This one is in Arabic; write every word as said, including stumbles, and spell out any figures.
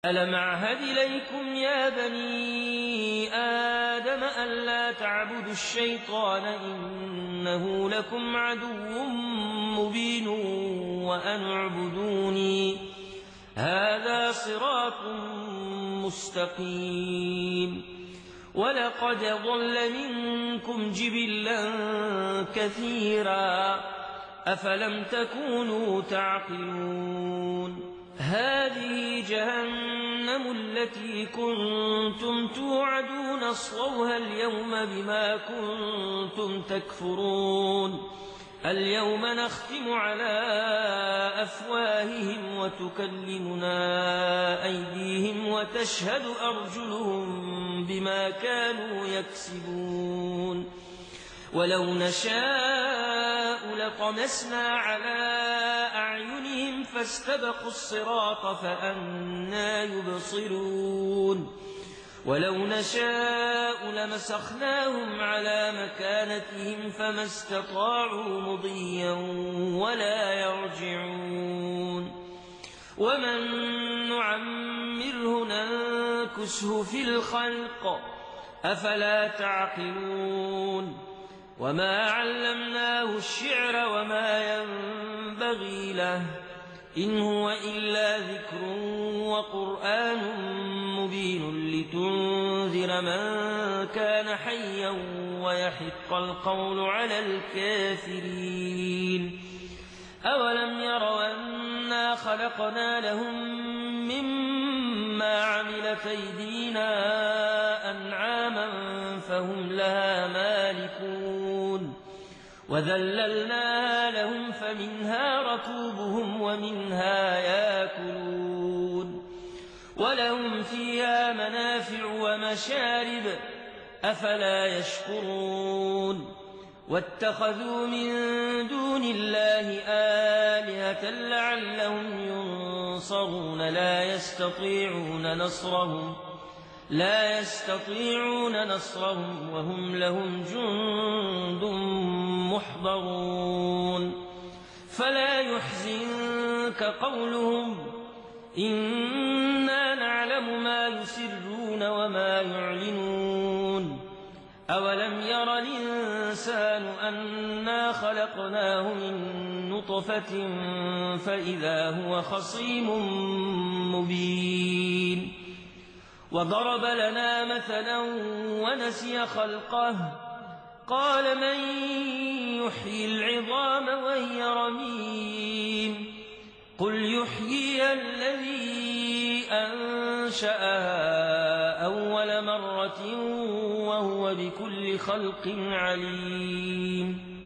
ألم أعهد إليكم يا بني آدم ألا تعبدوا الشيطان إنه لكم عدو مبين وأن اعبدوني هذا صراط مستقيم ولقد ضل منكم جبلا كثيرا أفلم تكونوا تعقلون هذه جهنم التي كنتم توعدون اصلوها اليوم بما كنتم تكفرون اليوم نختم على أفواههم وتكلمنا أيديهم وتشهد أرجلهم بما كانوا يكسبون ولو نشاء لطمسنا على أعينهم فاستبقوا الصراط فأنى يبصرون ولو نشاء لمسخناهم على مكانتهم فما استطاعوا مضيا ولا يرجعون ومن نعمره ننكسه في الخلق أفلا تعقلون وما علمناه الشعر وما ينبغي له إن هو إلا ذكر وقرآن مبين لتنذر من كان حيا ويحق القول على الكافرين أولم يروا أنا خلقنا لهم مما عملت أيدينا أنعاما فهم لها مالكون وذللنا لهم فمنها ركوبهم ومنها ياكلون ولهم فيها منافع ومشارب أفلا يشكرون واتخذوا من دون الله آلهة لعلهم ينصرون لا يستطيعون نصرهم لا يستطيعون نصرهم وهم لهم جند محضرون فلا يحزنك قولهم إنا نعلم ما يسرون وما يعلنون أولم ير الإنسان أنا خلقناه من نطفة فإذا هو خصيم مبين وضرب لنا مثلا ونسي خلقه قال من يحيي العظام وهي رميم قل يحييها الذي أنشأها أول مرة وهو بكل خلق عليم